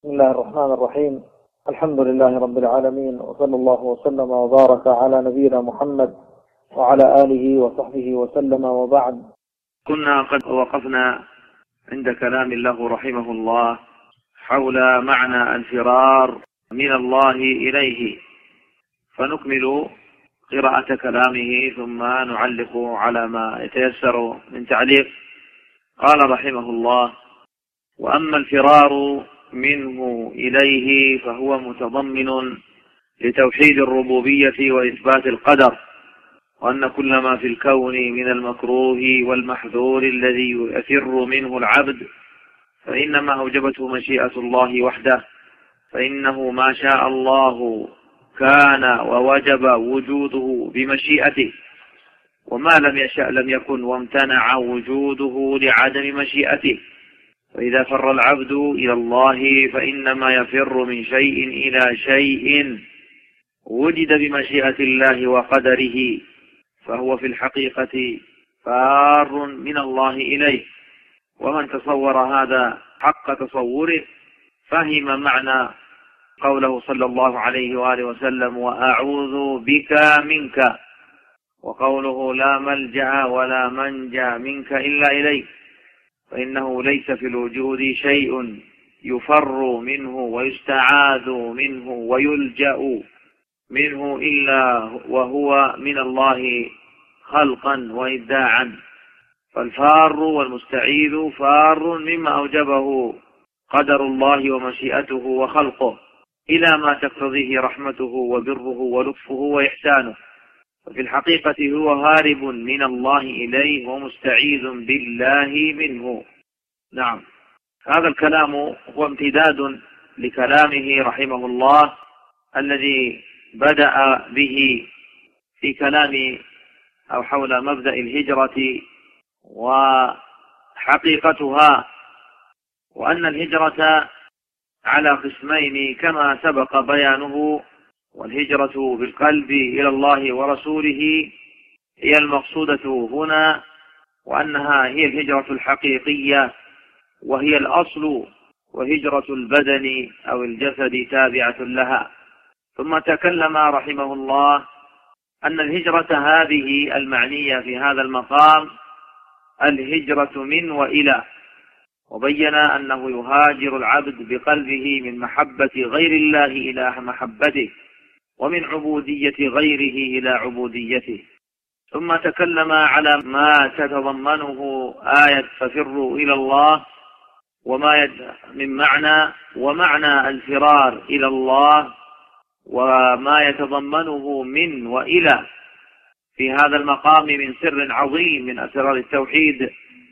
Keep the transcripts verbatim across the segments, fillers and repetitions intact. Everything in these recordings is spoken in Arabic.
بسم الله الرحمن الرحيم. الحمد لله رب العالمين، وصلى الله وسلم وبارك على نبينا محمد وعلى آله وصحبه وسلم، وبعد. كنا قد وقفنا عند كلام الله رحمه الله حول معنى الفرار من الله إليه، فنكمل قراءة كلامه ثم نعلق على ما يتيسر من تعليق. قال رحمه الله: وأما الفرار منه إليه فهو متضمن لتوحيد الربوبية وإثبات القدر، وأن كل ما في الكون من المكروه والمحذور الذي يفر منه العبد فإنما أوجبته مشيئة الله وحده، فإنه ما شاء الله كان ووجب وجوده بمشيئته، وما لم يشأ لم يكن وامتنع وجوده لعدم مشيئته. فإذا فر العبد إلى الله فإنما يفر من شيء إلى شيء وجد بمشيئة الله وقدره، فهو في الحقيقة فار من الله إليه. ومن تصور هذا حق تصوره فهم معنى قوله صلى الله عليه وآله وسلم: وأعوذ بك منك، وقوله: لا ملجأ ولا منجا منك إلا إليك، فإنه ليس في الوجود شيء يفر منه ويستعاذ منه ويلجأ منه إلا وهو من الله خلقا وإبداعا. فالفار والمستعيذ فار مما أوجبه قدر الله ومشيئته وخلقه إلى ما تقتضيه رحمته وبره ولطفه وإحسانه، وفي الحقيقة هو هارب من الله إليه ومستعيذ بالله منه. نعم، هذا الكلام هو امتداد لكلامه رحمه الله الذي بدأ به في كلام أو حول مبدأ الهجرة وحقيقتها، وأن الهجرة على قسمين كما سبق بيانه. والهجرة بالقلب إلى الله ورسوله هي المقصودة هنا، وأنها هي الهجرة الحقيقية وهي الأصل، وهجرة البدن أو الجسد تابعة لها. ثم تكلم رحمه الله أن الهجرة هذه المعنية في هذا المقام الهجرة من وإلى، وبين أنه يهاجر العبد بقلبه من محبة غير الله إلى محبته، ومن عبودية غيره إلى عبوديته. ثم تكلم على ما تتضمنه آية ففروا إلى الله وما يد من معنى، ومعنى الفرار إلى الله وما يتضمنه من وإلى في هذا المقام من سر عظيم من أسرار التوحيد،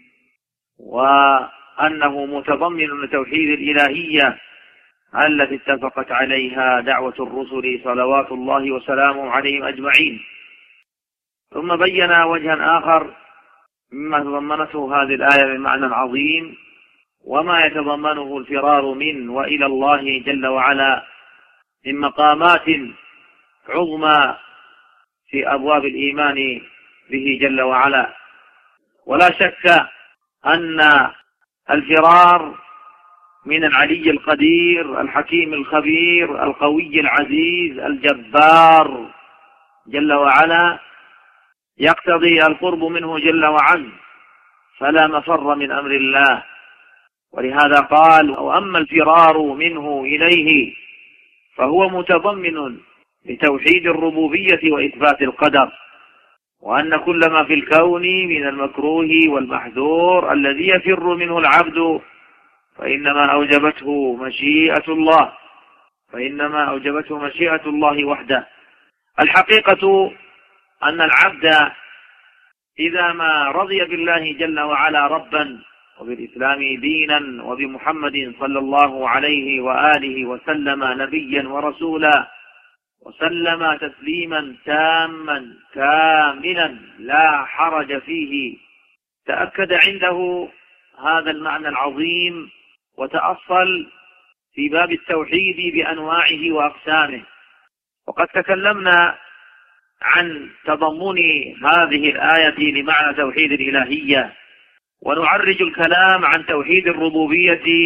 وأنه متضمن لتوحيد الإلهية التي اتفقت عليها دعوة الرسل صلوات الله وسلامه عليهم أجمعين. ثم بين وجها آخر مما تضمنته هذه الآية من معنى عظيم، وما يتضمنه الفرار من وإلى الله جل وعلا من مقامات عظمى في أبواب الإيمان به جل وعلا. ولا شك أن الفرار من العلي القدير الحكيم الخبير القوي العزيز الجبار جل وعلا يقتضي القرب منه جل وعلا، فلا مفر من أمر الله. ولهذا قال: وأما الفرار منه إليه فهو متضمن لتوحيد الربوبية وإثبات القدر، وأن كل ما في الكون من المكروه والمحذور الذي يفر منه العبد فإنما أوجبته مشيئة الله فإنما أوجبته مشيئة الله وحده. الحقيقة أن العبد إذا ما رضي بالله جل وعلا ربا وبالإسلام دينا وبمحمد صلى الله عليه وآله وسلم نبيا ورسولا وسلم تسليما تاما كاملا لا حرج فيه، تأكد عنده هذا المعنى العظيم وتأصل في باب التوحيد بأنواعه وأقسامه. وقد تكلمنا عن تضمن هذه الآية لمعنى توحيد الإلهية، ونعرج الكلام عن توحيد الربوبية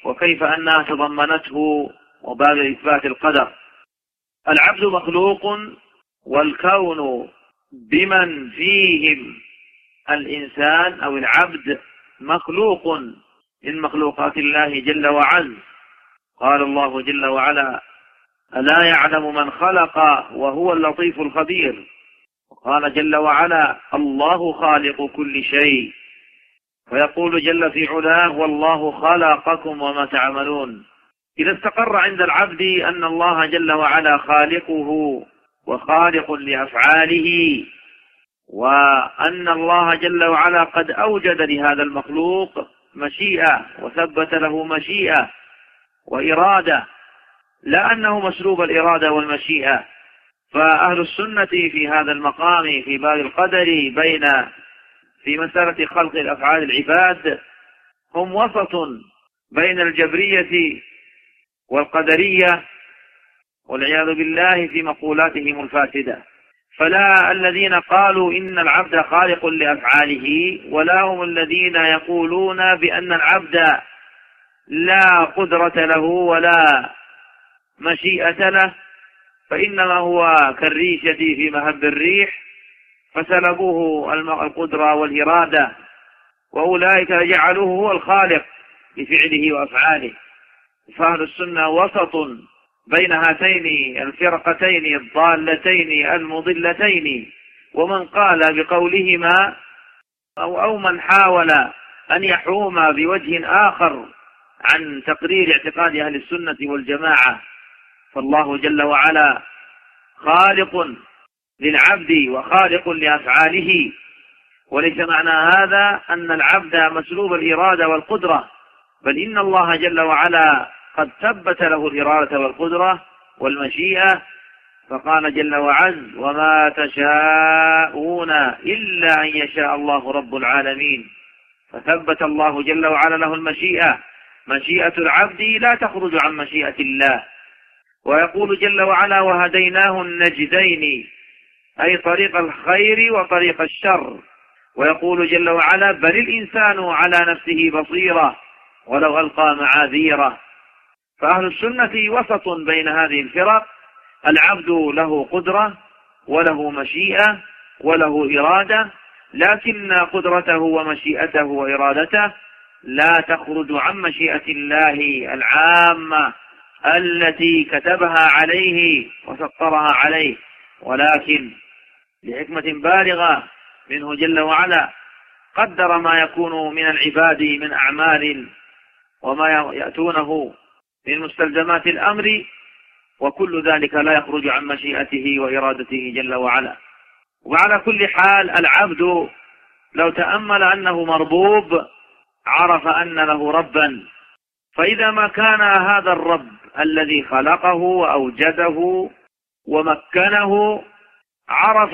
وكيف أنها تضمنته وباب إثبات القدر. العبد مخلوق، والكون بمن فيهم الإنسان أو العبد مخلوق من مخلوقات الله جل وعز. قال الله جل وعلا: ألا يعلم من خلق وهو اللطيف الخبير. وقال جل وعلا: الله خالق كل شيء. ويقول جل في علاه: والله خلقكم وما تعملون. إذا استقر عند العبد أن الله جل وعلا خالقه وخالق لأفعاله، وأن الله جل وعلا قد أوجد لهذا المخلوق مشيئة وثبت له مشيئة وإرادة، لا أنه مسلوب الإرادة والمشيئة. فأهل السنة في هذا المقام في باب القدر بين في مسألة خلق الأفعال العباد هم وسط بين الجبرية والقدرية والعياذ بالله في مقولاتهم الفاسدة. فلا الذين قالوا إن العبد خالق لأفعاله، ولا هم الذين يقولون بأن العبد لا قدرة له ولا مشيئة له، فإنما هو كالريشة في مهب الريح فسلبوه القدرة والإرادة، وأولئك جعلوه هو الخالق لفعله وأفعاله. فأهل السنة وسط بين هاتين الفرقتين الضالتين المضلتين، ومن قال بقولهما أو, أو من حاول أن يحوم بوجه آخر عن تقرير اعتقاد أهل السنة والجماعة. فالله جل وعلا خالق للعبد وخالق لأفعاله، وليس معنى هذا أن العبد مسلوب الإرادة والقدرة، بل إن الله جل وعلا قد ثبت له الإرادة والقدرة والمشيئة. فقال جل وعز: وما تشاءون إلا أن يشاء الله رب العالمين. فثبت الله جل وعلا له المشيئة. مشيئة العبد لا تخرج عن مشيئة الله. ويقول جل وعلا: وهديناه النجدين، أي طريق الخير وطريق الشر. ويقول جل وعلا: بل الإنسان على نفسه بصيرة ولو ألقى معاذيره. فأهل السنة وسط بين هذه الفرق. العبد له قدرة وله مشيئة وله إرادة، لكن قدرته ومشيئته وإرادته لا تخرج عن مشيئة الله العامة التي كتبها عليه وسطرها عليه، ولكن لحكمة بالغة منه جل وعلا قدر ما يكون من العباد من أعمال وما يأتونه من مستلزمات الأمر، وكل ذلك لا يخرج عن مشيئته وإرادته جل وعلا. وعلى كل حال العبد لو تأمل أنه مربوب عرف أن له ربا، فإذا ما كان هذا الرب الذي خلقه وأوجده ومكنه عرف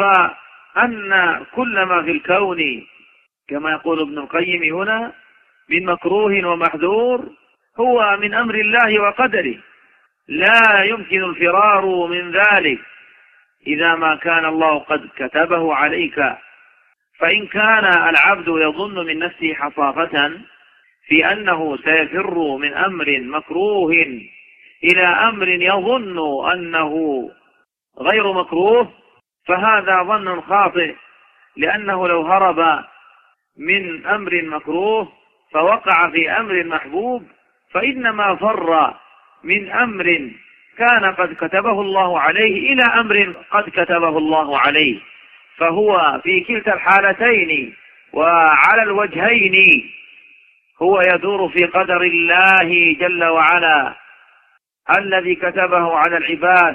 أن كل ما في الكون كما يقول ابن القيم هنا من مكروه ومحذور هو من أمر الله وقدره، لا يمكن الفرار من ذلك إذا ما كان الله قد كتبه عليك. فإن كان العبد يظن من نفسه حصافة في أنه سيفر من أمر مكروه إلى أمر يظن أنه غير مكروه، فهذا ظن خاطئ، لأنه لو هرب من أمر مكروه فوقع في أمر محبوب فإنما فر من أمر كان قد كتبه الله عليه إلى أمر قد كتبه الله عليه، فهو في كلتا الحالتين وعلى الوجهين هو يدور في قدر الله جل وعلا الذي كتبه على العباد،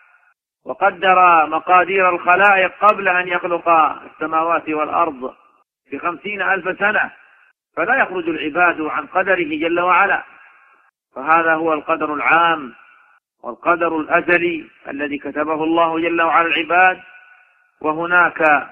وقدر مقادير الخلائق قبل أن يخلق السماوات والأرض بخمسين ألف سنة، فلا يخرج العباد عن قدره جل وعلا. فهذا هو القدر العام والقدر الأزلي الذي كتبه الله جل وعلا العباد. وهناك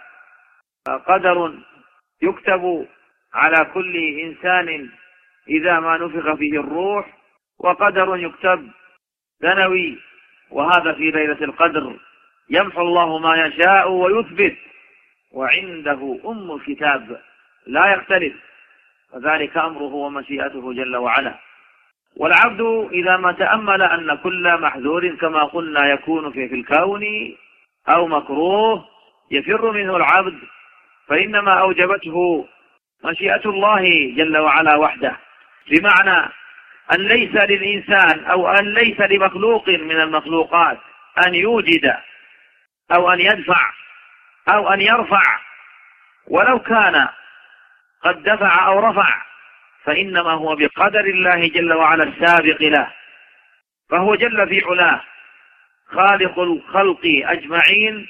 قدر يكتب على كل إنسان إذا ما نفخ فيه الروح، وقدر يكتب سنوي، وهذا في ليلة القدر يمحو الله ما يشاء ويثبت، وعنده أم الكتاب لا يختلف، فذلك أمره ومشيئته جل وعلا. والعبد إذا ما تأمل أن كل محذور كما قلنا يكون في الكون أو مكروه يفر منه العبد، فإنما أوجبته مشيئة الله جل وعلا وحده، بمعنى أن ليس للإنسان أو أن ليس لمخلوق من المخلوقات أن يوجد أو أن يدفع أو أن يرفع، ولو كان قد دفع أو رفع فإنما هو بقدر الله جل وعلا السابق له، فهو جل في علاه خالق الخلق أجمعين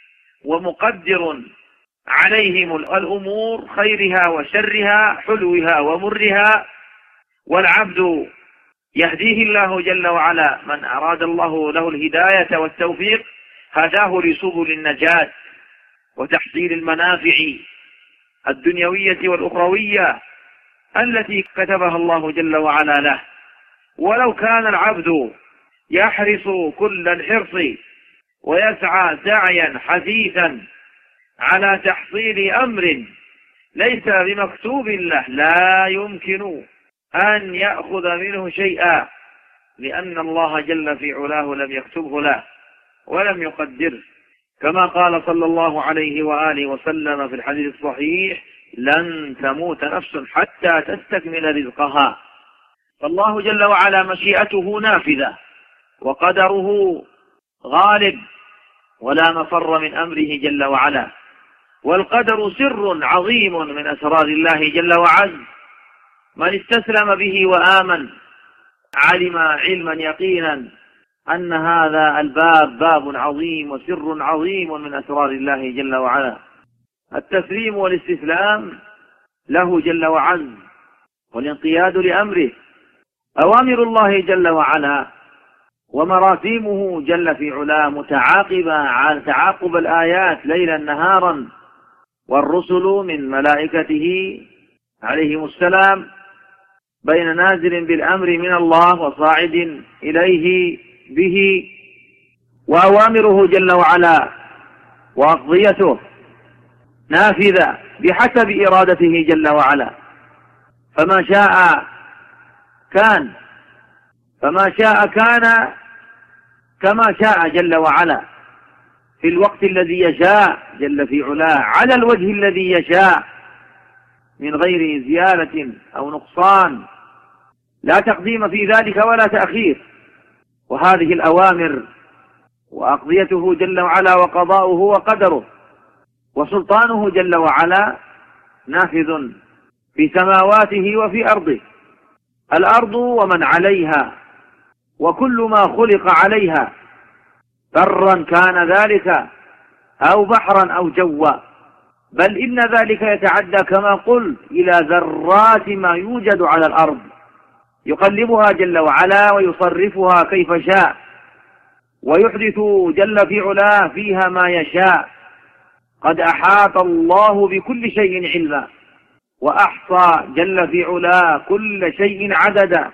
ومقدر عليهم الأمور خيرها وشرها حلوها ومرها، والعبد يهديه الله جل وعلا من أراد الله له الهداية والتوفيق هداه لسبل النجاة وتحصيل المنافع الدنيوية والأخروية التي كتبها الله جل وعلا له. ولو كان العبد يحرص كل الحرص ويسعى سعيا حثيثا على تحصيل أمر ليس بمكتوب له لا يمكن أن يأخذ منه شيئا، لأن الله جل في علاه لم يكتبه له ولم يقدره، كما قال صلى الله عليه وآله وسلم في الحديث الصحيح: لن تموت نفس حتى تستكمل رزقها. فالله جل وعلا مشيئته نافذة وقدره غالب ولا مفر من أمره جل وعلا، والقدر سر عظيم من أسرار الله جل وعز، من استسلم به وآمن علم علما يقينا أن هذا الباب باب عظيم وسر عظيم من أسرار الله جل وعلا. التسليم والاستسلام له جل وعز والانقياد لأمره، أوامر الله جل وعلا ومراسيمه جل في علاه متعاقبة على تعاقب الآيات ليلا نهارا، والرسل من ملائكته عليهم السلام بين نازل بالأمر من الله وصاعد إليه به، وأوامره جل وعلا وأقضيته نافذة بحسب إرادته جل وعلا، فما شاء كان فما شاء كان كما شاء جل وعلا في الوقت الذي يشاء جل في علاه على الوجه الذي يشاء من غير زيادة أو نقصان، لا تقديم في ذلك ولا تأخير. وهذه الأوامر وأقضيته جل وعلا وقضاؤه وقدره وسلطانه جل وعلا نافذ في سماواته وفي أرضه، الأرض ومن عليها وكل ما خلق عليها، برا كان ذلك أو بحرا أو جوا، بل إن ذلك يتعدى كما قلت إلى ذرات ما يوجد على الأرض، يقلبها جل وعلا ويصرفها كيف شاء، ويحدث جل في علاه فيها ما يشاء. قد أحاط الله بكل شيء علما، وأحصى جل في علاه كل شيء عددا،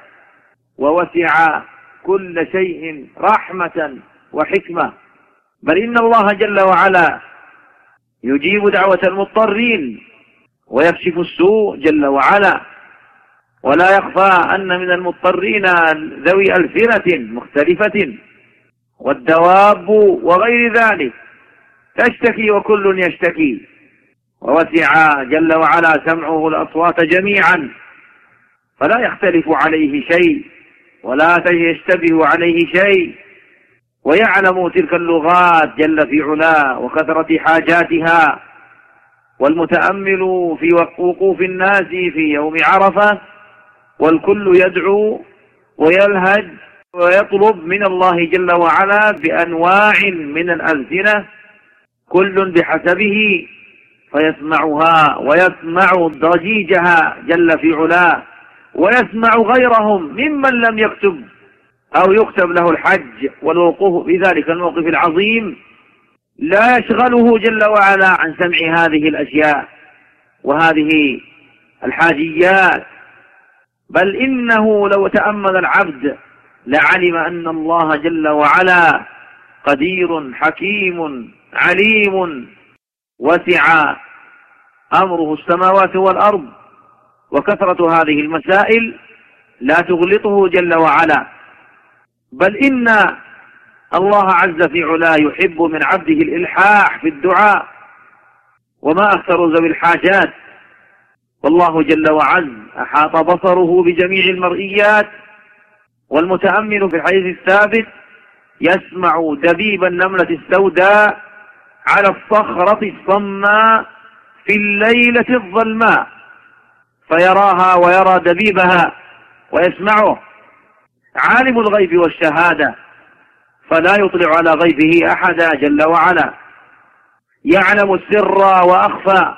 ووسع كل شيء رحمة وحكمة. بل إن الله جل وعلا يجيب دعوة المضطرين ويكشف السوء جل وعلا، ولا يخفى أن من المضطرين ذوي ألسنة مختلفة والدواب وغير ذلك تشتكي وكل يشتكي، ووسع جل وعلا سمعه الأصوات جميعا فلا يختلف عليه شيء ولا يشتبه عليه شيء، ويعلم تلك اللغات جل في علاه وكثرة حاجاتها. والمتأمل في وقوف الناس في يوم عرفة والكل يدعو ويلهج ويطلب من الله جل وعلا بأنواع من الألسنة كل بحسبه، فيسمعها ويسمع ضجيجها جل في علاه، ويسمع غيرهم ممن لم يكتب أو يكتب له الحج، والوقوف في ذلك الموقف العظيم لا يشغله جل وعلا عن سمع هذه الأشياء وهذه الحاجيات، بل إنه لو تأمل العبد لعلم أن الله جل وعلا قدير حكيم عليم، وسع أمره السماوات والأرض، وكثرة هذه المسائل لا تغلطه جل وعلا، بل إن الله عز في علاه يحب من عبده الإلحاح في الدعاء، وما أكثر ذوي الحاجات. والله جل وعز أحاط بصره بجميع المرئيات، والمتأمل في الحديث الثابت يسمع دبيب النملة السوداء على الصخرة الصماء في الليلة الظلماء، فيراها ويرى دبيبها ويسمعه. عالم الغيب والشهادة فلا يطلع على غيبه أحدا جل وعلا، يعلم السر وأخفى.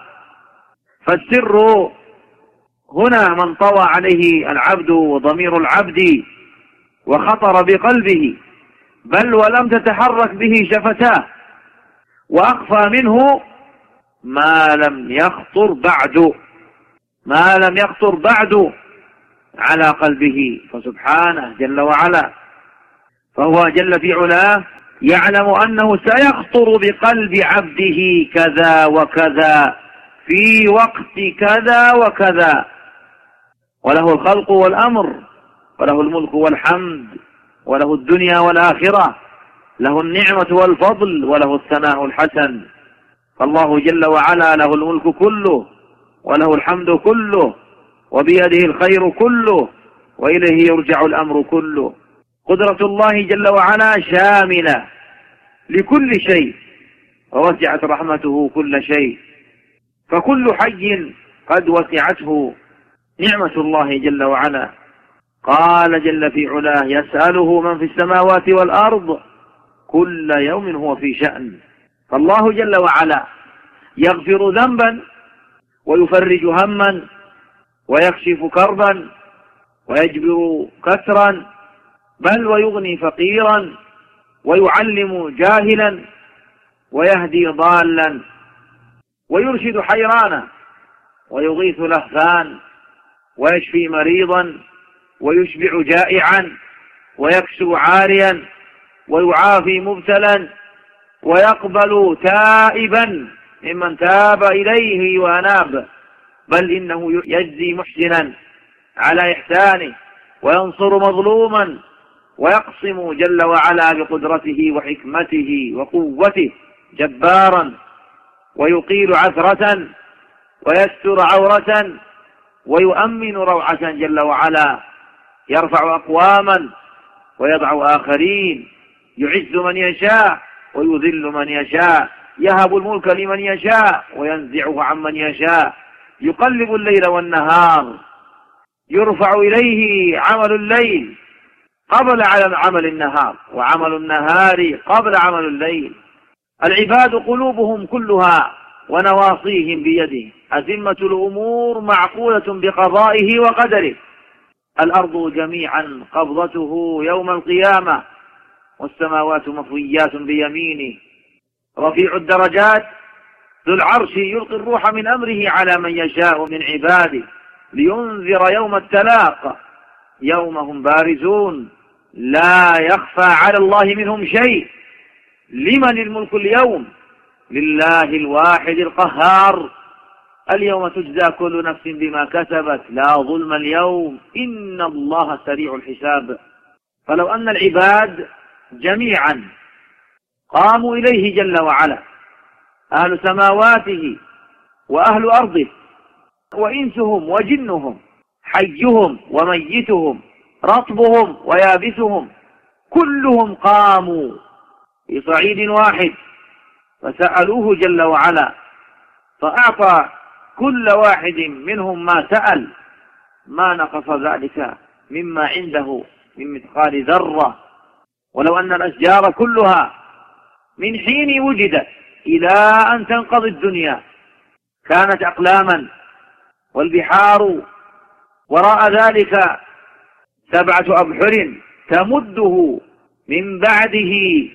فالسر هنا من طوى عليه العبد وضمير العبد وخطر بقلبه، بل ولم تتحرك به شفتاه، وأخفى منه ما لم يخطر بعد ما لم يخطر بعد على قلبه، فسبحانه جل وعلا. فهو جل في علاه يعلم أنه سيخطر بقلب عبده كذا وكذا في وقت كذا وكذا، وله الخلق والأمر، وله الملك والحمد، وله الدنيا والآخرة، له النعمة والفضل، وله الثناء الحسن. فالله جل وعلا له الملك كله، وله الحمد كله، وبيده الخير كله، وإليه يرجع الأمر كله. قدرة الله جل وعلا شاملة لكل شيء، ووسعت رحمته كل شيء، فكل حي قد وسعته نعمة الله جل وعلا. قال جل في علاه يسأله من في السماوات والأرض كل يوم هو في شأن. فالله جل وعلا يغفر ذنبا ويفرج هما ويكشف كربا ويجبر كسرا، بل ويغني فقيرا ويعلم جاهلا ويهدي ضالا ويرشد حيرانا ويغيث لهفان ويشفي مريضا ويشبع جائعا ويكسو عاريا ويعافي مبتلا ويقبل تائبا ممن تاب إليه وأناب، بل إنه يجزي محسنا على إحسانه وينصر مظلوما ويقسم جل وعلا بقدرته وحكمته وقوته جبارا، ويقيل عثرة ويستر عورة ويؤمن روعة جل وعلا، يرفع أقواما ويضع آخرين، يعز من يشاء ويذل من يشاء، يهب الملك لمن يشاء وينزعه عمن يشاء، يقلب الليل والنهار، يرفع إليه عمل الليل قبل عمل النهار، وعمل النهار قبل عمل الليل. العباد قلوبهم كلها ونواصيهم بيده، أزمة الأمور معقولة بقضائه وقدره. الأرض جميعا قبضته يوم القيامة، والسماوات مطويات بيمينه. رفيع الدرجات ذو العرش يلقي الروح من أمره على من يشاء من عباده لينذر يوم التلاق، يوم هم بارزون لا يخفى على الله منهم شيء. لمن الملك اليوم؟ لله الواحد القهار. اليوم تجزى كل نفس بما كسبت لا ظلم اليوم إن الله سريع الحساب. فلو أن العباد جميعا قاموا إليه جل وعلا، أهل سماواته وأهل أرضه وإنسهم وجنهم، حيهم وميتهم، رطبهم ويابسهم، كلهم قاموا في صعيد واحد فسألوه جل وعلا، فأعطى كل واحد منهم ما سأل، ما نقص ذلك مما عنده من مثقال ذرة. ولو أن الأشجار كلها من حين وجدت إلى أن تنقضي الدنيا كانت أقلاما، والبحار وراء ذلك سبعة أبحر تمده من بعده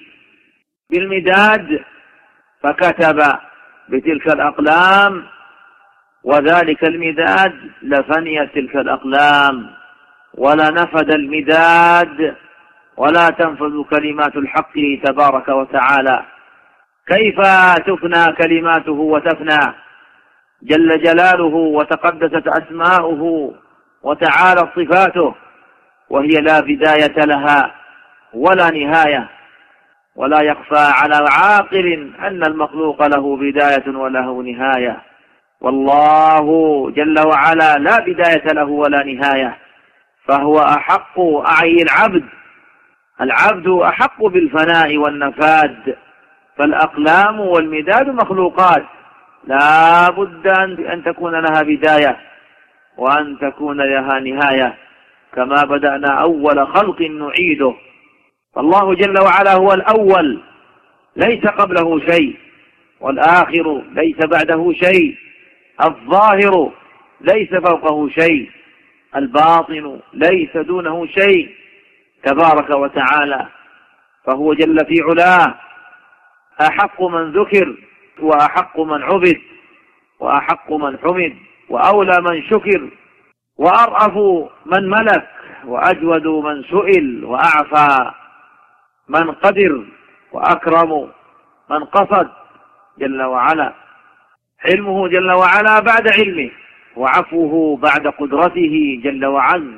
بالمداد، فكتب بتلك الأقلام وذلك المداد لفنيت تلك الأقلام ولا نفد المداد ولا تنفذ كلمات الحق تبارك وتعالى. كيف تفنى كلماته وتفنى جل جلاله وتقدست أسماؤه وتعالى صفاته؟ وهي لا بداية لها ولا نهاية، ولا يخفى على عاقل أن المخلوق له بداية وله نهاية، والله جل وعلا لا بداية له ولا نهاية، فهو أحق أعي العبد. العبد أحق بالفناء والنفاد، فالأقلام والمداد مخلوقات لا بد أن تكون لها بداية وأن تكون لها نهاية، كما بدأنا أول خلق نعيده. فالله جل وعلا هو الأول ليس قبله شيء، والآخر ليس بعده شيء، الظاهر ليس فوقه شيء، الباطن ليس دونه شيء، تبارك وتعالى. فهو جل في علاه أحق من ذكر، وأحق من عبد، وأحق من حمد، وأولى من شكر، وأرأف من ملك، وأجود من سئل، وأعفى من قدر، وأكرم من قصد جل وعلا. حلمه جل وعلا بعد علمه، وعفوه بعد قدرته جل وعز،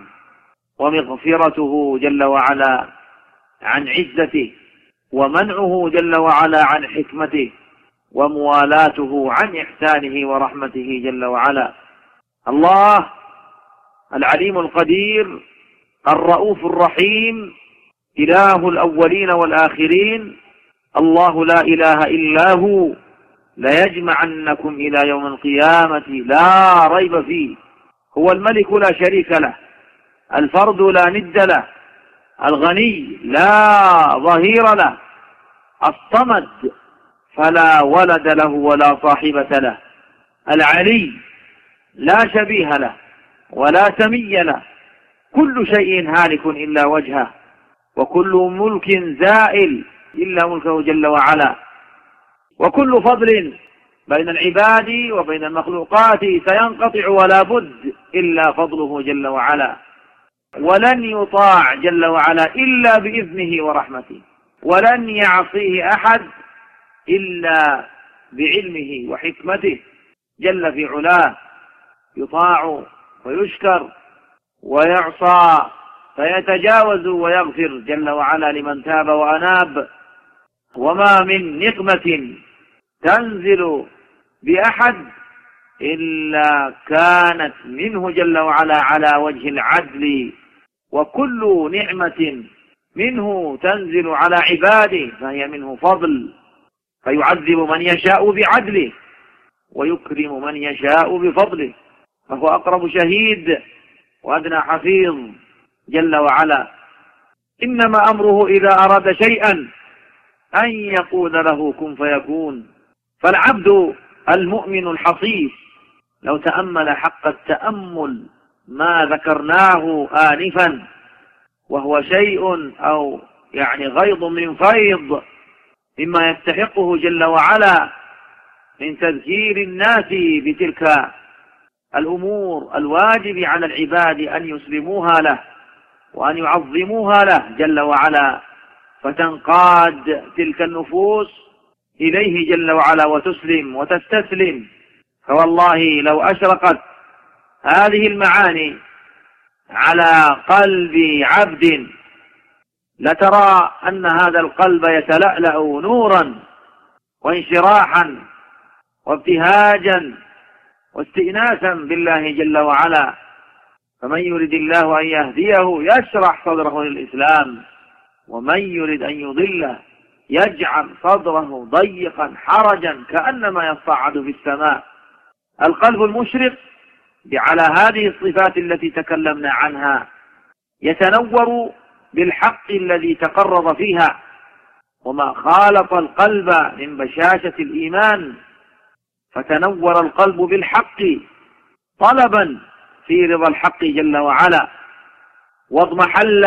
ومغفرته جل وعلا عن عزته، ومنعه جل وعلا عن حكمته، وموالاته عن إحسانه ورحمته جل وعلا. الله العليم القدير الرؤوف الرحيم، إله الأولين والآخرين، الله لا إله إلا هو، ليجمعنكم إلى يوم القيامة لا ريب فيه. هو الملك لا شريك له، الفرد لا ند له، الغني لا ظهير له، الصمد فلا ولد له ولا صاحبة له، العلي لا شبيه له ولا سمي له، كل شيء هالك إلا وجهه، وكل ملك زائل إلا ملكه جل وعلا، وكل فضل بين العباد وبين المخلوقات سينقطع ولا بد إلا فضله جل وعلا، ولن يطاع جل وعلا إلا بإذنه ورحمته، ولن يعصيه أحد إلا بعلمه وحكمته جل في علاه، يطاع ويشكر ويعصى فيتجاوز ويغفر جل وعلا لمن تاب وأناب. وما من نقمة تنزل بأحد إلا كانت منه جل وعلا على وجه العدل، وكل نعمة منه تنزل على عباده فهي منه فضل، فيعذب من يشاء بعدله ويكرم من يشاء بفضله، فهو أقرب شهيد وأدنى حفيظ جل وعلا. إنما أمره إذا أراد شيئا أن يقول له كن فيكون. فالعبد المؤمن الحصيف لو تأمل حق التأمل ما ذكرناه آنفا، وهو شيء أو يعني غيض من فيض مما يستحقه جل وعلا من تذكير الناس بتلك الأمور الواجب على العباد أن يسلموها له وأن يعظموها له جل وعلا، فتنقاد تلك النفوس إليه جل وعلا وتسلم وتستسلم. فوالله لو أشرقت هذه المعاني على قلب عبد لترى أن هذا القلب يتلألأ نورا وانشراحا وابتهاجا واستئناسا بالله جل وعلا. فمن يرد الله أن يهديه يشرح صدره للإسلام، ومن يرد أن يضله يجعل صدره ضيقا حرجا كأنما يصعد في السماء. القلب المشرق على هذه الصفات التي تكلمنا عنها يتنور بالحق الذي تقرض فيها، وما خالط القلب من بشاشة الإيمان، فتنور القلب بالحق طلبا في رضا الحق جل وعلا، واضمحل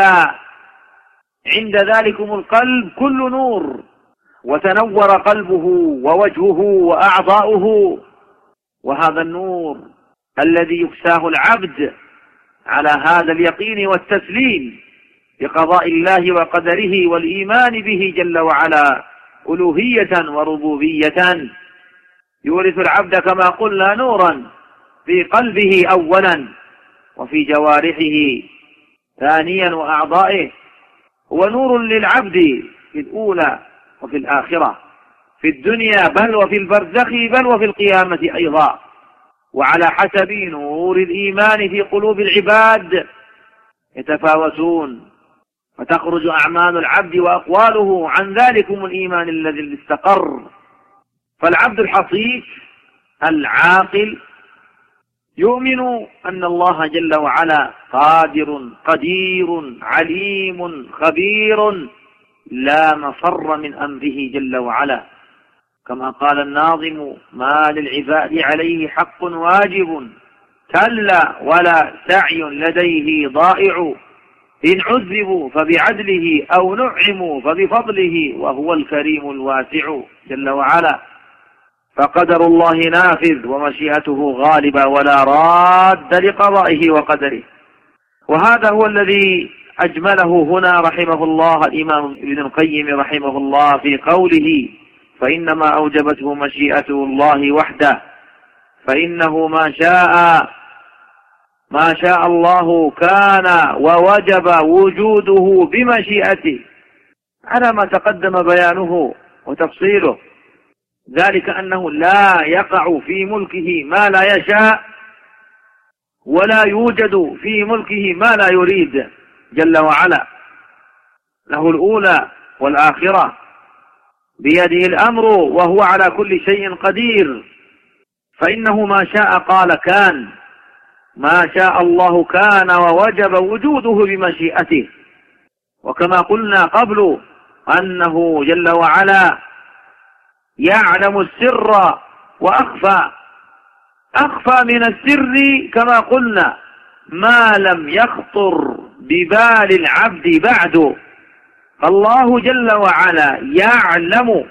عند ذلكم القلب كل نور، وتنور قلبه ووجهه وأعضاؤه. وهذا النور الذي يكساه العبد على هذا اليقين والتسليم بقضاء الله وقدره والإيمان به جل وعلا ألوهية وربوبية، يورث العبد كما قلنا نورا في قلبه أولا وفي جوارحه ثانيا وأعضائه، هو نور للعبد في الأولى وفي الآخرة، في الدنيا بل وفي البرزخ بل وفي القيامة أيضا، وعلى حسب نور الإيمان في قلوب العباد يتفاوتون، فتخرج أعمال العبد وأقواله عن ذلكم الإيمان الذي استقر. فالعبد الحصيف العاقل يؤمن أن الله جل وعلا قادر قدير عليم خبير لا مفر من أمره جل وعلا، كما قال الناظم: ما للعباد عليه حق واجب كلا ولا سعي لديه ضائع، إن عذبوا فبعدله أو نعموا فبفضله وهو الكريم الواسع جل وعلا. فقدر الله نافذ ومشيئته غالبة ولا راد لقضائه وقدره. وهذا هو الذي أجمله هنا رحمه الله الإمام ابن القيم رحمه الله في قوله: فإنما أوجبته مشيئته الله وحده، فإنه ما شاء ما شاء الله كان ووجب وجوده بمشيئته، على ما تقدم بيانه وتفصيله، ذلك أنه لا يقع في ملكه ما لا يشاء ولا يوجد في ملكه ما لا يريد جل وعلا، له الأولى والآخرة، بيده الأمر وهو على كل شيء قدير. فإنه ما شاء قال كان، ما شاء الله كان ووجب وجوده بمشيئته. وكما قلنا قبل أنه جل وعلا يعلم السر وأخفى، أخفى من السر كما قلنا ما لم يخطر ببال العبد بعد. الله جل وعلا يعلم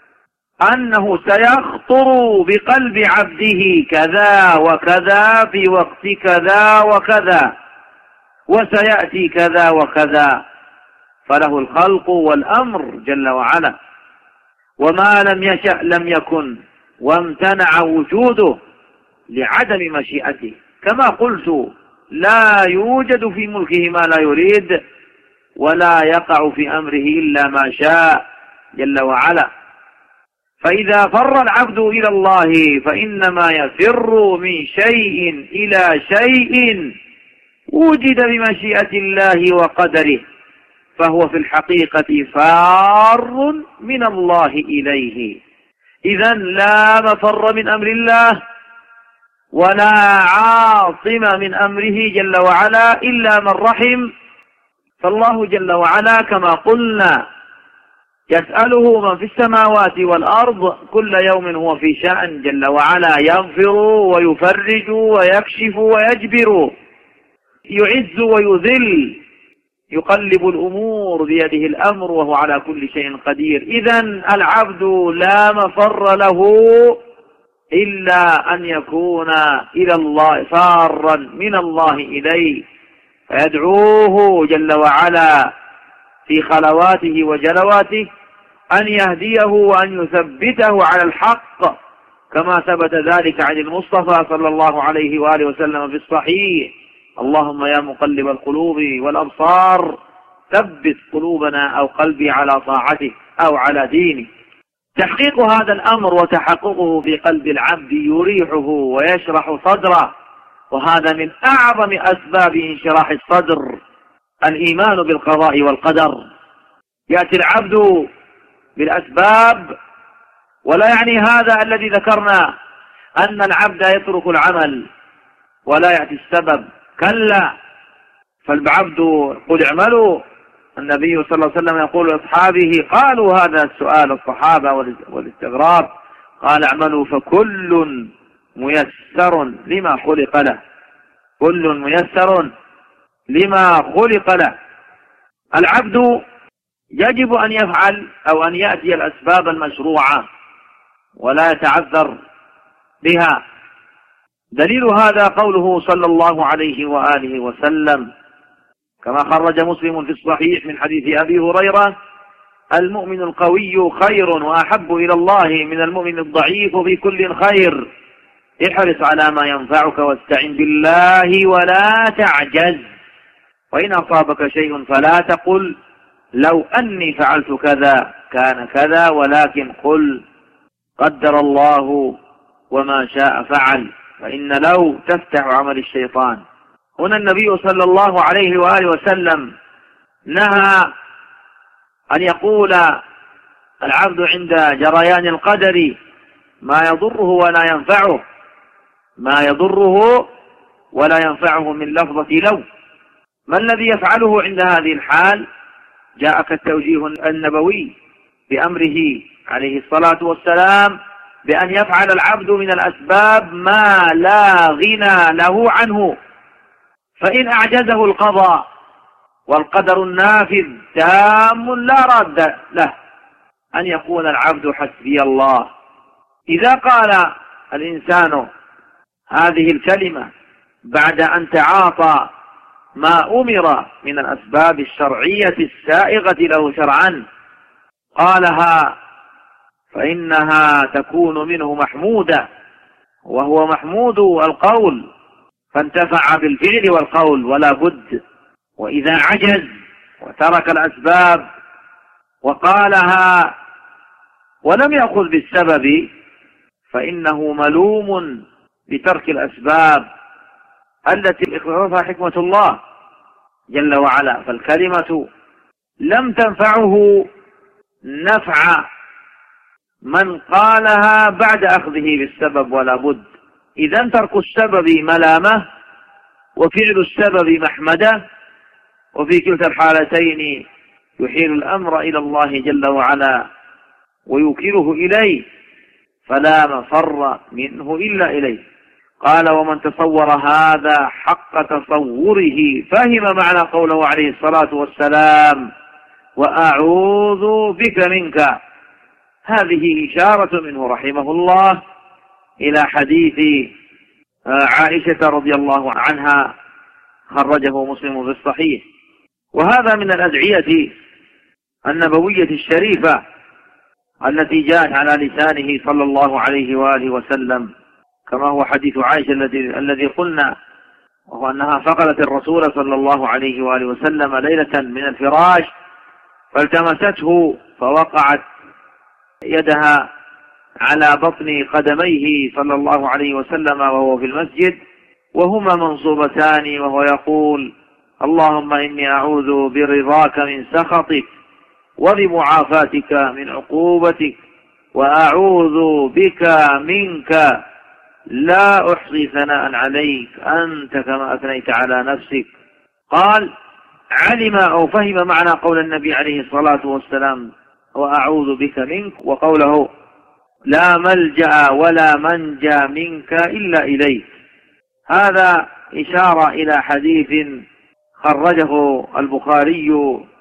أنه سيخطر بقلب عبده كذا وكذا في وقت كذا وكذا، وسيأتي كذا وكذا، فله الخلق والأمر جل وعلا. وما لم يشأ لم يكن، وامتنع وجوده لعدم مشيئته، كما قلت لا يوجد في ملكه ما لا يريد، ولا يقع في أمره إلا ما شاء جل وعلا. فإذا فر العبد إلى الله فإنما يفر من شيء إلى شيء وجد بمشيئة الله وقدره، فهو في الحقيقة فار من الله إليه. إذن لا مفر من أمر الله ولا عاصم من أمره جل وعلا إلا من رحم. فالله جل وعلا كما قلنا يسأله من في السماوات والأرض كل يوم هو في شأن جل وعلا، يغفر ويفرج ويكشف ويجبر، يعز ويذل، يقلب الأمور بيده الأمر وهو على كل شيء قدير. إذن العبد لا مفر له إلا أن يكون إلى الله فارا من الله إليه، فيدعوه جل وعلا في خلواته وجلواته أن يهديه وأن يثبته على الحق، كما ثبت ذلك عن المصطفى صلى الله عليه وآله وسلم في الصحيح: اللهم يا مقلب القلوب والأبصار ثبت قلوبنا أو قلبي على طاعته أو على دينه. تحقيق هذا الأمر وتحققه في قلب العبد يريحه ويشرح صدره، وهذا من أعظم أسباب انشراح الصدر الإيمان بالقضاء والقدر. يأتي العبد بالأسباب، ولا يعني هذا الذي ذكرنا أن العبد يترك العمل ولا يأتي السبب، كلا، فالعبد قل اعملوا. النبي صلى الله عليه وسلم يقول لأصحابه، قالوا هذا السؤال الصحابة والاستغراب، قال اعملوا فكل ميسر لما خلق له، كل ميسر لما خلق له. العبد يجب أن يفعل أو أن يأتي الأسباب المشروعة ولا يتعذر بها. دليل هذا قوله صلى الله عليه وآله وسلم كما خرج مسلم في الصحيح من حديث أبي هريرة: المؤمن القوي خير وأحب إلى الله من المؤمن الضعيف في كل خير، احرص على ما ينفعك واستعن بالله ولا تعجز. وإن أصابك شيء فلا تقل لو أني فعلت كذا كان كذا، ولكن قل قدر الله وما شاء فعل، فإن لو تفتح عمل الشيطان. هنا النبي صلى الله عليه وآله وسلم نهى أن يقول العبد عند جريان القدر ما يضره ولا ينفعه، ما يضره ولا ينفعه من لفظة لو. ما الذي يفعله عند هذه الحال؟ جاءك التوجيه النبوي بأمره عليه الصلاة والسلام بأن يفعل العبد من الأسباب ما لا غنى له عنه، فإن أعجزه القضاء والقدر النافذ تام لا راد له أن يقول العبد حسبي الله. إذا قال الإنسان هذه الكلمة بعد أن تعاطى ما أمر من الأسباب الشرعية السائغة له شرعا، قالها فإنها تكون منه محمودة، وهو محمود القول، فانتفع بالفعل والقول ولا بد. وإذا عجز وترك الأسباب وقالها ولم يأخذ بالسبب فإنه ملوم بترك الأسباب التي اقتضتها حكمة الله جل وعلا. فالكلمة لم تنفعه نفع من قالها بعد أخذه بالسبب ولا بد. إذن ترك السبب ملامة وفعل السبب محمدة، وفي كلتا الحالتين يحيل الأمر إلى الله جل وعلا ويوكله إليه، فلا مفر منه إلا إليه. قال ومن تصور هذا حق تصوره فهم معنى قوله عليه الصلاة والسلام وأعوذ بك منك. هذه إشارة منه رحمه الله إلى حديث عائشة رضي الله عنها خرجه مسلم في الصحيح. وهذا من الأدعية النبوية الشريفة التي جاءت على لسانه صلى الله عليه وآله وسلم، كما هو حديث عائشة الذي الذي قلنا، وهو أنها فقدت الرسول صلى الله عليه وآله وسلم ليلة من الفراش فالتمسته فوقعت يدها على بطن قدميه صلى الله عليه وسلم وهو في المسجد وهما منصوبتان، وهو يقول اللهم إني أعوذ برضاك من سخطك وبمعافاتك من عقوبتك وأعوذ بك منك لا أحصي ثناء عليك أنت كما أثنيت على نفسك. قال علم أو فهم معنى قول النبي عليه الصلاة والسلام وأعوذ بك منك، وقوله لا ملجأ ولا منجى منك إلا إليك. هذا إشارة إلى حديث خرجه البخاري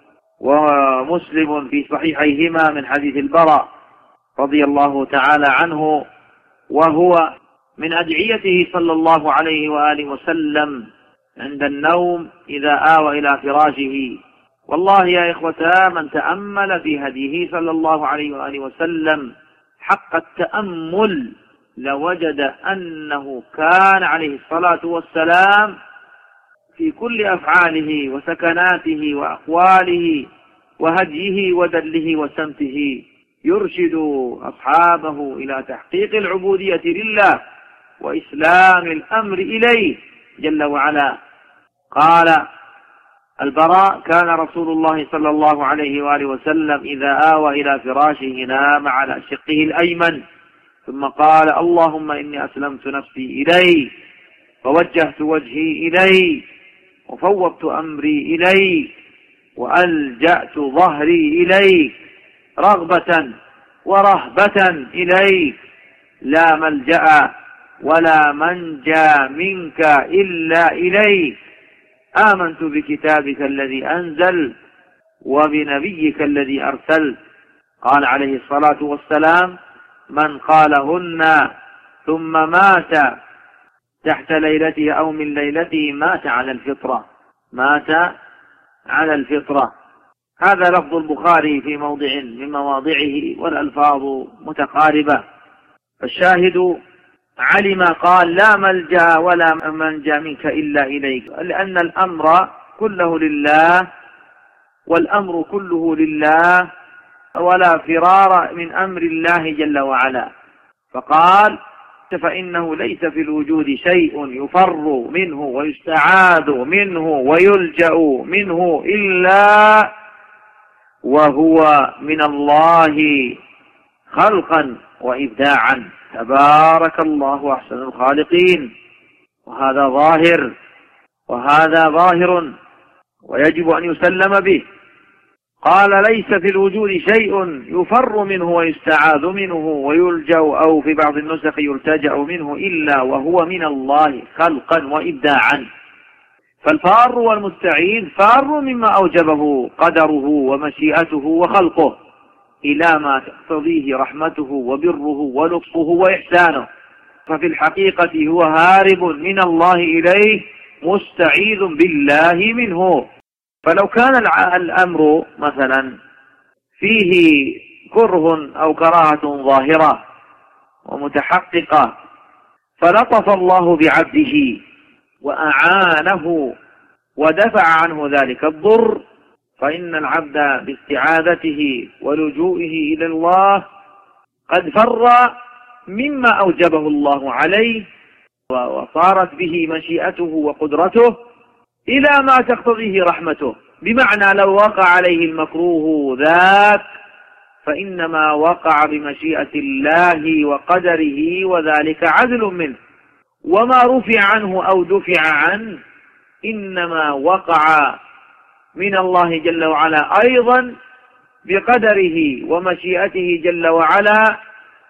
ومسلم في صحيحيهما من حديث البراء رضي الله تعالى عنه، وهو من أدعيته صلى الله عليه وآله وسلم عند النوم إذا آوى إلى فراشه. والله يا إخوة من تأمل في هديه صلى الله عليه وآله وسلم حق التأمل لوجد أنه كان عليه الصلاة والسلام في كل أفعاله وسكناته وأقواله وهديه ودله وسمته يرشد أصحابه إلى تحقيق العبودية لله وإسلام الأمر إليه جل وعلا. قال البراء كان رسول الله صلى الله عليه وآله وسلم إذا آوى إلى فراشه نام على شقه الأيمن ثم قال اللهم إني أسلمت نفسي إليك ووجهت وجهي إليك وفوضت أمري إليك وألجأت ظهري إليك رغبة ورهبة إليك لا ملجأ ولا منجى منك إلا إليك. آمنت بكتابك الذي أنزل وبنبيك الذي أرسلت. قال عليه الصلاة والسلام من قالهن ثم مات تحت ليلته أو من ليلته مات على الفطرة، مات على الفطرة. هذا لفظ البخاري في موضع من مواضعه والألفاظ متقاربة. فالشاهد علم قال لا ملجأ ولا منجى منك إلا إليك، لأن الأمر كله لله والأمر كله لله ولا فرار من أمر الله جل وعلا. فقال فإنه ليس في الوجود شيء يفر منه ويستعاذ منه ويلجأ منه إلا وهو من الله خلقا وإبداعا. تبارك الله أحسن الخالقين. وهذا ظاهر وهذا ظاهر ويجب أن يسلم به. قال ليس في الوجود شيء يفر منه ويستعاذ منه ويلجأ أو في بعض النسخ يلتجأ منه إلا وهو من الله خلقا وإبداعا. فالفار والمستعيذ فار مما أوجبه قدره ومشيئته وخلقه إلى ما تقتضيه رحمته وبره ولطفه وإحسانه. ففي الحقيقة هو هارب من الله إليه مستعيذ بالله منه. فلو كان الأمر مثلا فيه كره أو كراهة ظاهرة ومتحققة فلطف الله بعبده وأعانه ودفع عنه ذلك الضر، فإن العبد باستعاذته ولجوئه إلى الله قد فر مما أوجبه الله عليه وصارت به مشيئته وقدرته إلى ما تقتضيه رحمته. بمعنى لو وقع عليه المكروه ذاك فإنما وقع بمشيئة الله وقدره وذلك عدل منه، وما رفع عنه أو دفع عنه إنما وقع من الله جل وعلا أيضا بقدره ومشيئته جل وعلا،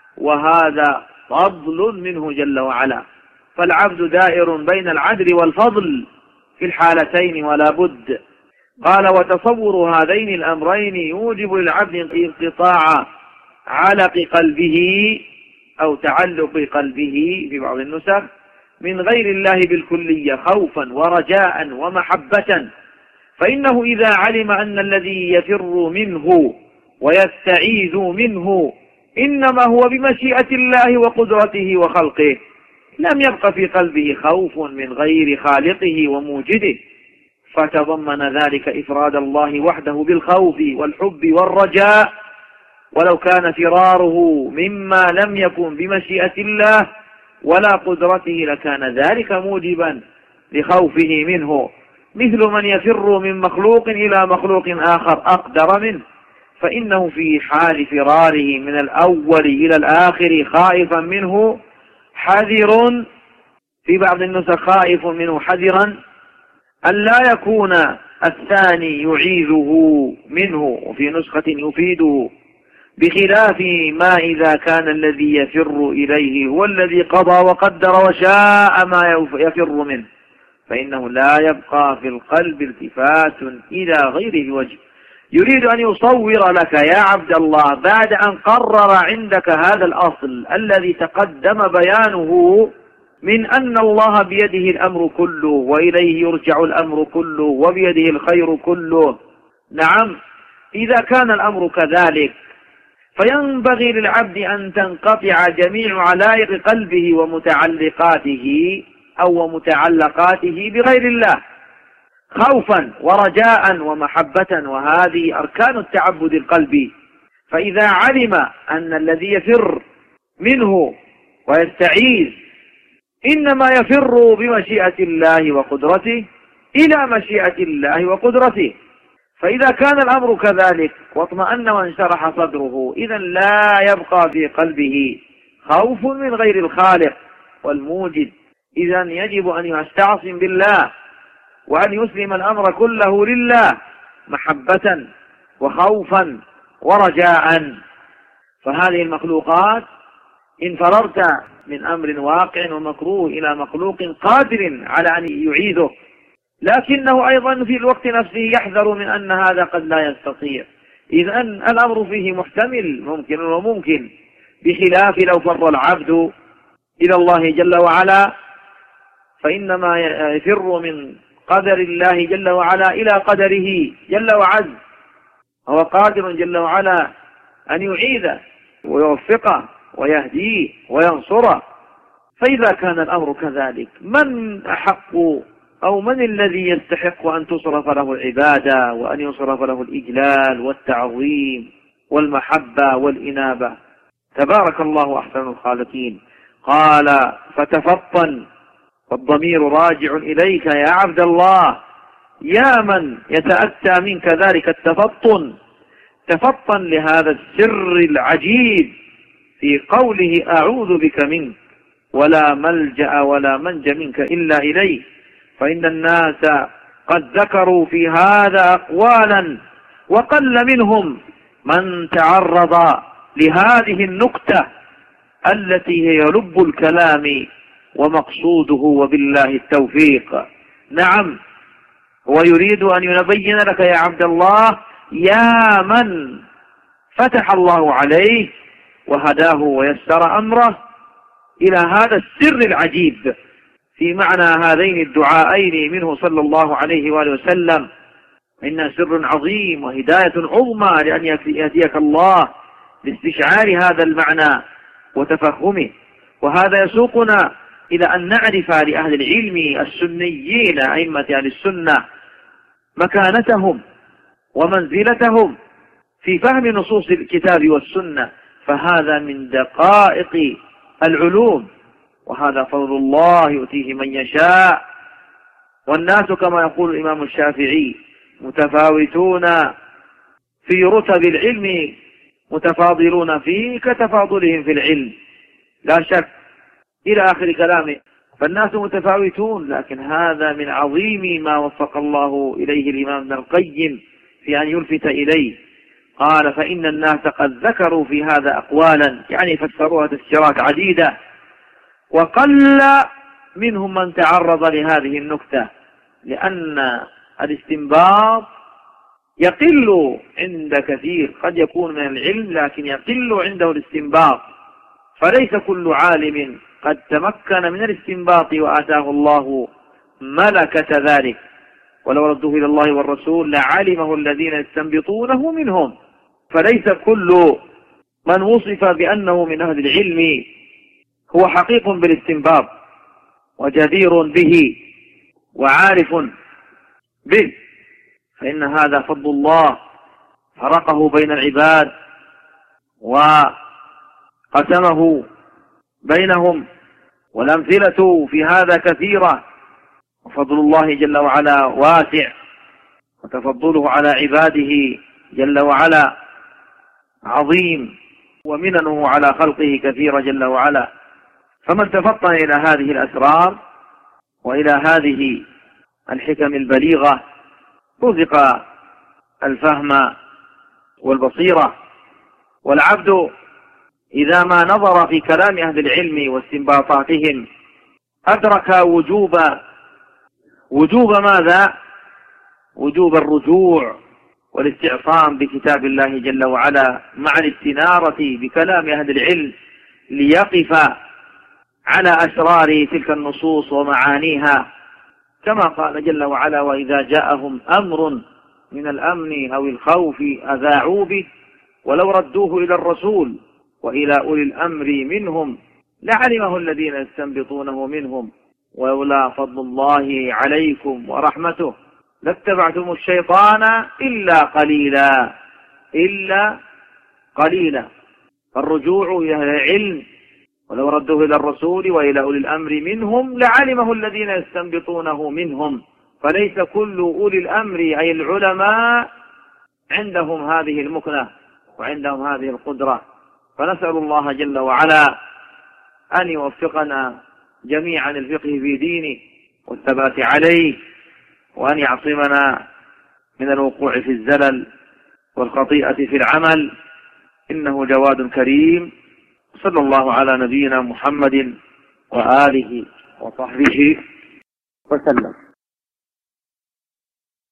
وهذا فضل منه جل وعلا. فالعبد دائر بين العدل والفضل في الحالتين ولا بد. قال وتصور هذين الأمرين يوجب للعبد انقطاع علق قلبه أو تعلق قلبه في بعض النسخ من غير الله بالكلية خوفا ورجاء ومحبة. فإنه إذا علم أن الذي يفر منه ويستعيذ منه إنما هو بمشيئة الله وقدرته وخلقه لم يبق في قلبه خوف من غير خالقه وموجده، فتضمن ذلك إفراد الله وحده بالخوف والحب والرجاء. ولو كان فراره مما لم يكن بمشيئة الله ولا قدرته لكان ذلك موجبا لخوفه منه، مثل من يفر من مخلوق إلى مخلوق آخر أقدر منه، فإنه في حال فراره من الأول إلى الآخر خائفا منه حذر، في بعض النسخ خائف منه حذرا أن لا يكون الثاني يعيذه منه، وفي نسخة يفيده، بخلاف ما إذا كان الذي يفر إليه هو الذي قضى وقدر وشاء ما يفر منه، فإنه لا يبقى في القلب التفات إلى غيره وجه. يريد أن يصور لك يا عبد الله بعد أن قرر عندك هذا الأصل الذي تقدم بيانه من أن الله بيده الأمر كله وإليه يرجع الأمر كله وبيده الخير كله. نعم، إذا كان الأمر كذلك فينبغي للعبد أن تنقطع جميع علائق قلبه ومتعلقاته أو متعلقاته بغير الله خوفا ورجاء ومحبة، وهذه أركان التعبد القلبي. فإذا علم أن الذي يفر منه ويستعيذ إنما يفر بمشيئة الله وقدرته إلى مشيئة الله وقدرته، فإذا كان الأمر كذلك واطمأن وانشرح صدره إذن لا يبقى في قلبه خوف من غير الخالق والموجد. إذن يجب أن يستعصم بالله وأن يسلم الأمر كله لله محبة وخوفا ورجاء. فهذه المخلوقات إن فررت من أمر واقع ومكروه إلى مخلوق قادر على أن يعيده، لكنه أيضا في الوقت نفسه يحذر من أن هذا قد لا يستطيع، إذن الأمر فيه محتمل ممكن وممكن، بخلاف لو فر العبد إلى الله جل وعلا فإنما يفر من قدر الله جل وعلا إلى قدره جل وعز، هو قادر جل وعلا أن يعيده ويوفقه ويهديه وينصره. فإذا كان الأمر كذلك من أحق أو من الذي يستحق أن تصرف له العبادة وأن يصرف له الإجلال والتعظيم والمحبة والإنابة؟ تبارك الله أحسن الخالقين. قال فتفطن، والضمير راجع إليك يا عبد الله، يا من يتأتى منك ذلك التفطن. تفطن لهذا السر العجيب في قوله أعوذ بك منك ولا ملجأ ولا منج منك إلا إليه. فإن الناس قد ذكروا في هذا أقوالا، وقل منهم من تعرض لهذه النكتة التي هي لب الكلام ومقصوده، وبالله التوفيق. نعم، هو يريد أن يبين لك يا عبد الله، يا من فتح الله عليه وهداه ويسر أمره إلى هذا السر العجيب في معنى هذين الدعائين منه صلى الله عليه وآله وسلم. إنها سر عظيم وهداية عظمى لأن يهديك الله لاستشعار هذا المعنى وتفهمه. وهذا يسوقنا إلى أن نعرف لأهل العلم السنيين أئمة أهل السنة مكانتهم ومنزلتهم في فهم نصوص الكتاب والسنة، فهذا من دقائق العلوم، وهذا فضل الله يؤتيه من يشاء. والناس كما يقول الإمام الشافعي متفاوتون في رتب العلم متفاضلون فيه كتفاضلهم في العلم، لا شك، إلى آخر كلامه. فالناس متفاوتون، لكن هذا من عظيم ما وفق الله إليه الإمام ابن القيم في أن يلفت إليه. قال فإن الناس قد ذكروا في هذا أقوالا، يعني فسروها تفسيرات عديدة، وقل منهم من تعرض لهذه النكتة، لأن الاستنباط يقل عند كثير، قد يكون من العلم لكن يقل عنده الاستنباط. فليس كل عالم قد تمكن من الاستنباط وآتاه الله ملكة ذلك، ولو ردوه إلى الله والرسول لعلمه الذين يستنبطونه منهم. فليس كل من وصف بأنه من أهل العلم هو حقيق بالاستنباط وجدير به وعارف به، فإن هذا فضل الله فرقه بين العباد وقسمه بينهم، والأمثلة في هذا كثيرة. وفضل الله جل وعلا واسع، وتفضله على عباده جل وعلا عظيم، ومننه على خلقه كثيرة جل وعلا. فمن تفطن إلى هذه الأسرار وإلى هذه الحكم البليغة رزق الفهم والبصيرة. والعبد إذا ما نظر في كلام أهل العلم واستنباطاتهم أدرك وجوب وجوب ماذا؟ وجوب الرجوع والاستعصام بكتاب الله جل وعلا مع الاستنارة بكلام أهل العلم، ليقف على أسرار تلك النصوص ومعانيها، كما قال جل وعلا وإذا جاءهم أمر من الأمن أو الخوف أذاعوا به ولو ردوه إلى الرسول وإلى أولي الأمر منهم لعلمه الذين يستنبطونه منهم ولولا فضل الله عليكم ورحمته لاتبعتم الشيطان إلا قليلا إلا قليلا. فالرجوع إلى العلم ولو ردوه إلى الرسول وإلى أولي الأمر منهم لعلمه الذين يستنبطونه منهم. فليس كل أولي الأمر أي العلماء عندهم هذه المكنة وعندهم هذه القدرة. فنسأل الله جل وعلا أن يوفقنا جميعا الفقه في دينه والثبات عليه، وأن يعصمنا من الوقوع في الزلل والخطيئة في العمل، إنه جواد كريم. صلى الله على نبينا محمد وآله وصحبه وسلم.